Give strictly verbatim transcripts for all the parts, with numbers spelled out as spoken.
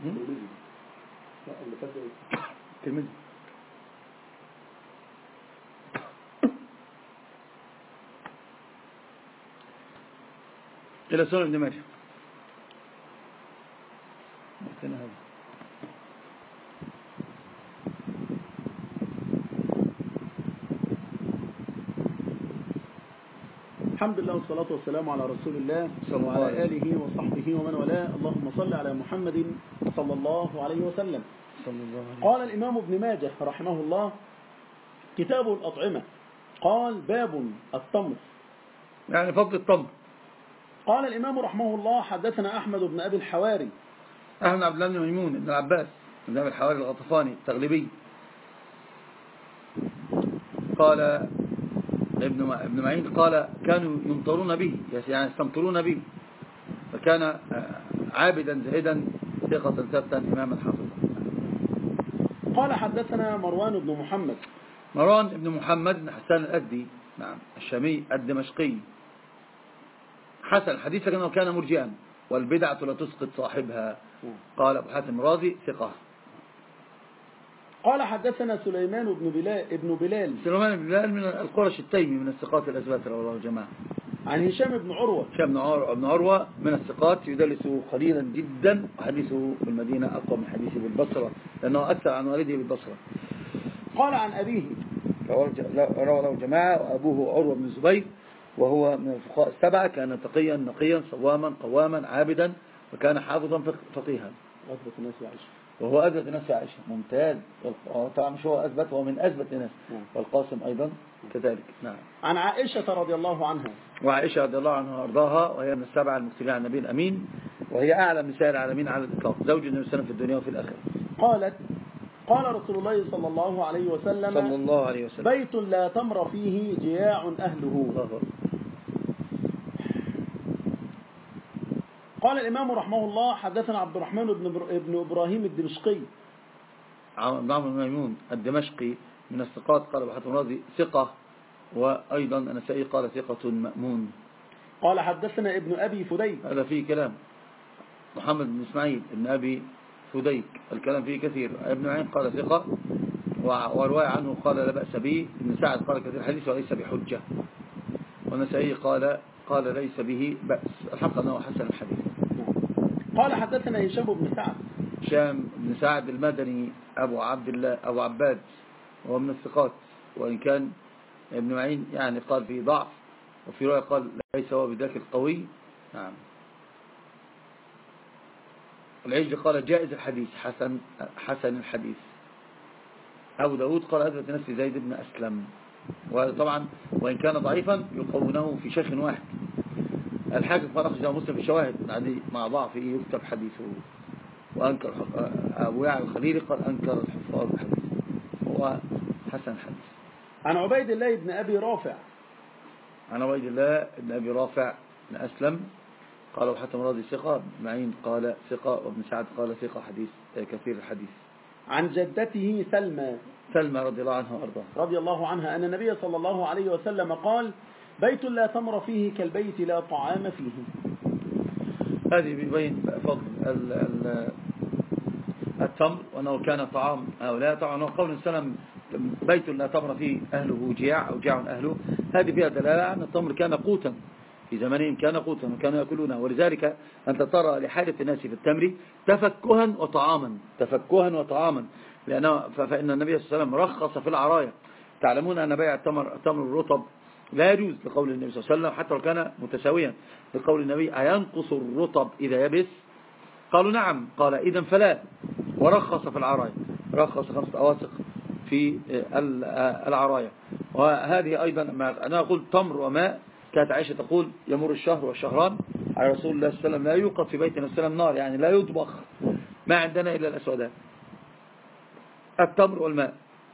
الترمذي. إلى سنن ابن ماجه. الحمد لله والصلاة والسلام على رسول الله وعلى آله وصحبه ومن والاه. اللهم صل على محمد صلى الله عليه وسلم. قال الإمام ابن ماجه رحمه الله: كتاب الأطعمة. قال: باب التمر، يعني فضل التمر. قال الإمام رحمه الله: حدثنا أحمد بن أبي الحواري. أحمد عبد الله بن ميمون بن العباس بن أبي الحواري الغطفاني التغلبي. قال ابن ابن معين قال: كانوا يمطرون به، يعني يستمطرون به، فكان عابدا زاهدا ثقة ثبتا إماما حافظا. قال: حدثنا مروان بن محمد. مروان بن محمد بن حسان الأزدي، نعم، الشامي الدمشقي، حسن الحديث لكنه كان مرجئا، والبدعة لا تسقط صاحبها. قال أبو حاتم الرازي: ثقة. قال: حدثنا سليمان بن بلال ابن بلال سليمان بن بلال من القرش التيمي من الثقات الأثبات رواه الجماعة. عن هشام بن عروة. هشام بن عروة من الثقات، يدلس قليلا جدا، وحديثه بالمدينة أقوى من حديثه بالبصرة، لأنه أكثر عن والده بالبصرة. قال: عن أبيه رواه له جماعة، وأبوه عروة بن الزبير، وهو من الفقهاء السبعة، كان تقيا نقيا صواما قواما عابدا، وكان حافظا فقيها. أثبت الناس يعيش، وهو أثبت الناس يعيش، ممتاز. طبعا مش هو أثبت، هو من أثبت الناس. والقاسم أيضا كذلك. نعم. عن عائشة رضي الله عنها. وعائشة رضي الله عنها وأرضاها، وهي من السبعة المكتبين عن النبي الأمين، وهي أعلم نساء العالمين على الإطلاق، زوج النبي صلى الله عليه وسلم في الدنيا وفي الآخرة. قالت: قال رسول الله صلى الله عليه وسلم: صلى الله عليه وسلم: بيت لا تمر فيه جياع أهله. الله. قال الإمام رحمه الله: حدثنا عبد الرحمن بن إبراهيم الدمشقي. عمرو بن ميمون الدمشقي من الثقات، قال أبو حاتم الرازي: ثقة. وأيضا النسائي قال: ثقة مأمون. قال: حدثنا ابن أبي فديك. هذا فيه كلام. محمد بن إسماعيل ابن أبي فديك الكلام فيه كثير. ابن معين قال: ثقة، ورواية عنه قال: لا بأس به. ابن سعد قال: كثير الحديث وليس بحجة. والنسائي قال قال ليس به بأس، الحق أنه حسن الحديث. قال: حدثنا هشام بن سعد. هشام بن سعد المدني أبو عبد الله أبو عباد، وهو من الثقات، وإن كان ابن معين يعني قال فيه ضعف، وفي رواية قال ليس هو بذاك القوي. نعم. العجل قال: جائز الحديث، حسن حسن الحديث. أبو داود قال: أثبت نفسي زيد بن أسلم. وطبعا وإن كان ضعيفا يقونه في شيخ واحد. الحاكم قال: أخرج مسلم في شواهد مع ضعفه يكتب حديثه. وأنكر أبو يعلى الخليلي قال: أنكر الحفاظ الحديث، هو حسن الحديث. عن عبيد الله بن أبي رافع. عن عبيد الله بن أبي رافع بن أسلم قال: أبو حاتم الرازي ثقة. ابن معين قال: ثقة. وابن سعد قال: ثقة حديث كثير الحديث. عن جدته سلمى سلمى رضي الله عنها وأرضاها رضي الله عنها أن النبي صلى الله عليه وسلم قال: بيت لا تمر فيه كالبيت لا طعام فيه. هذه بيبين فضل التمر، وأنه كان طعام هؤلاء. طبعا هو قول سلم: بيت لا تمر فيه أهله جياع أو جاع أهله. هذه فيها دلالة أن التمر كان قوتا في زمانهم، كان قوتا وكانوا يأكلونه. ولذلك أنت ترى لحاجة الناس في التمر تفكها وطعاما، تفكها وطعاما، لأنه فإن النبي صلى الله عليه وسلم رخص في العراية. تعلمون أن بيع التمر التمر الرطب لا يجوز لقول النبي صلى الله عليه وسلم، حتى لو كان متساويا لقول النبي: أينقص الرطب إذا يبس؟ قالوا: نعم. قال: إذن فلا. ورخص في العراية، رخص خمسة أواسق في العراية. وهذه أيضا أنا أقول تمر وماء. كانت عائشة تقول: يمر الشهر والشهران على رسول الله صلى الله عليه وسلم لا يوقد في بيتنا السلام نار، يعني لا يطبخ، ما عندنا إلا الأسودان، التمر والماء.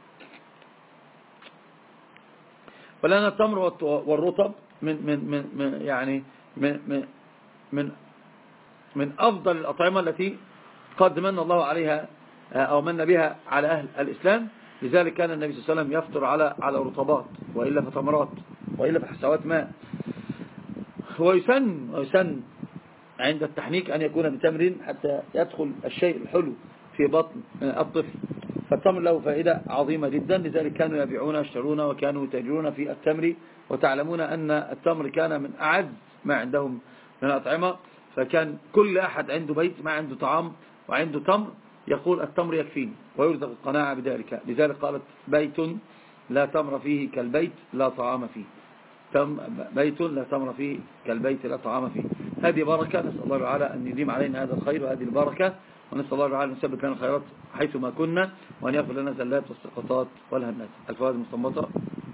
ولأن التمر والرطب من من من, من يعني من من من من أفضل الأطعمة التي قد من الله عليها أو من بها على أهل الإسلام. لذلك كان النبي صلى الله عليه وسلم يفطر على على رطبات، وإلا فتمرات، وإلا فحسوات ماء. ويسن ويسن عند التحنيك أن يكون بتمر حتى يدخل الشيء الحلو في بطن الطفل، فالتمر له فائدة عظيمة جدا. لذلك كانوا يبيعون ويشترون وكانوا يتاجرون في التمر، وتعلمون أن التمر كان من أعز ما عندهم من الأطعمة، فكان كل أحد عنده بيت ما عنده طعام وعنده تمر يقول التمر يكفيني ويرزق القناعة بذلك. لذلك قالت بيت لا تمر فيه كالبيت لا طعام فيه، بيت لا تمر فيه كالبيت لا طعام فيه. هذه بركة، نسأل الله تعالى أن يديم علينا هذا الخير وهذه البركة، ونسأل الله تعالى أن يثبت لنا الخيرات حيثما كنا، وأن يغفر لنا الزلات والسقطات والهنات. الفوائد المستنبطة: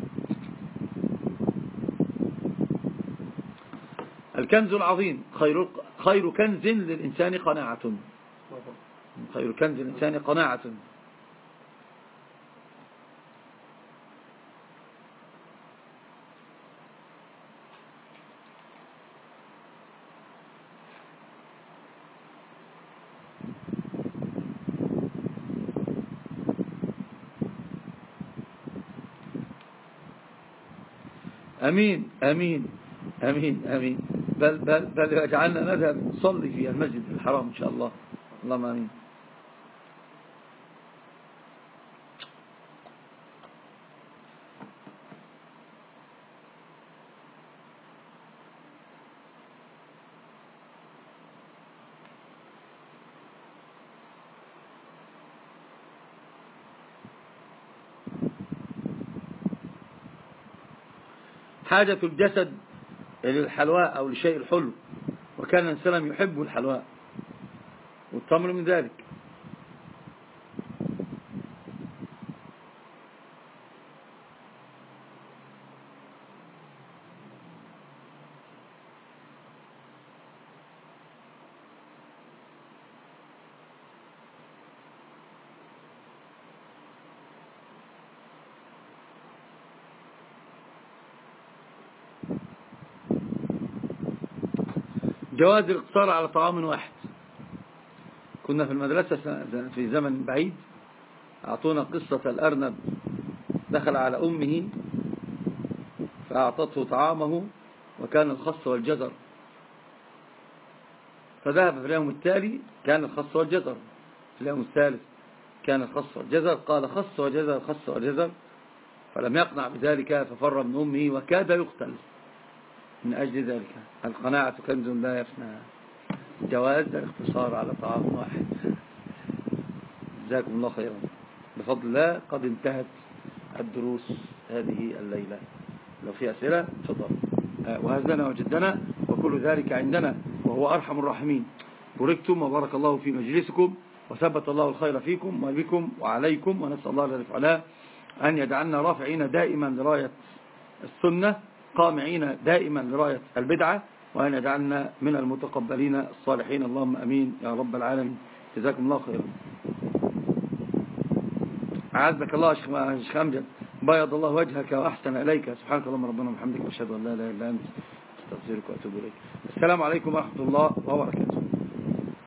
الكنز العظيم خير خير كنز للإنسان قناعة، خير كنز للإنسان قناعة. أمين أمين أمين أمين بل, بل, بل يجعلنا نذهب نصلي في المسجد الحرام إن شاء الله. اللهم أمين. حاجة الجسد للحلواء أو لشيء الحلو، وكان الإنسان يحب الحلواء والتمر من ذلك. جواز الاقتصار على طعام واحد. كنا في المدرسة في زمن بعيد أعطونا قصة الأرنب دخل على أمه فأعطته طعامه وكان الخس والجزر، فذهب في اليوم التالي كان الخس والجزر، في اليوم الثالث كان الخس والجزر، قال خس وجزر خس وجزر، فلم يقنع بذلك ففر من أمه وكاد يقتل من أجل ذلك. القناعة كنز لا يفنى. جواز الاقتصار على طعام واحد. جزاكم الله خيرا. بفضل الله قد انتهت الدروس هذه الليلة. لو في أسئلة تفضل. وهزنا وجدنا وكل ذلك عندنا وهو أرحم الراحمين. باركتم وبارك الله في مجلسكم وثبت الله الخير فيكم وبكم وعليكم، ونسأل الله الذي فعله أن يجعلنا رافعين دائما لراية السنة، قامعين دائما لراية البدعة، وأن يجعلنا من المتقبلين الصالحين. اللهم أمين يا رب العالمين. جزاكم الله خيرا. أعزك الله شيخ أمجد، بيض الله وجهك وأحسن إليك. سبحانك اللهم ربنا وبحمدك، أشهد أن لا إله إلا أنت، أستغفرك وأتوب إليك. السلام عليكم ورحمة الله وبركاته.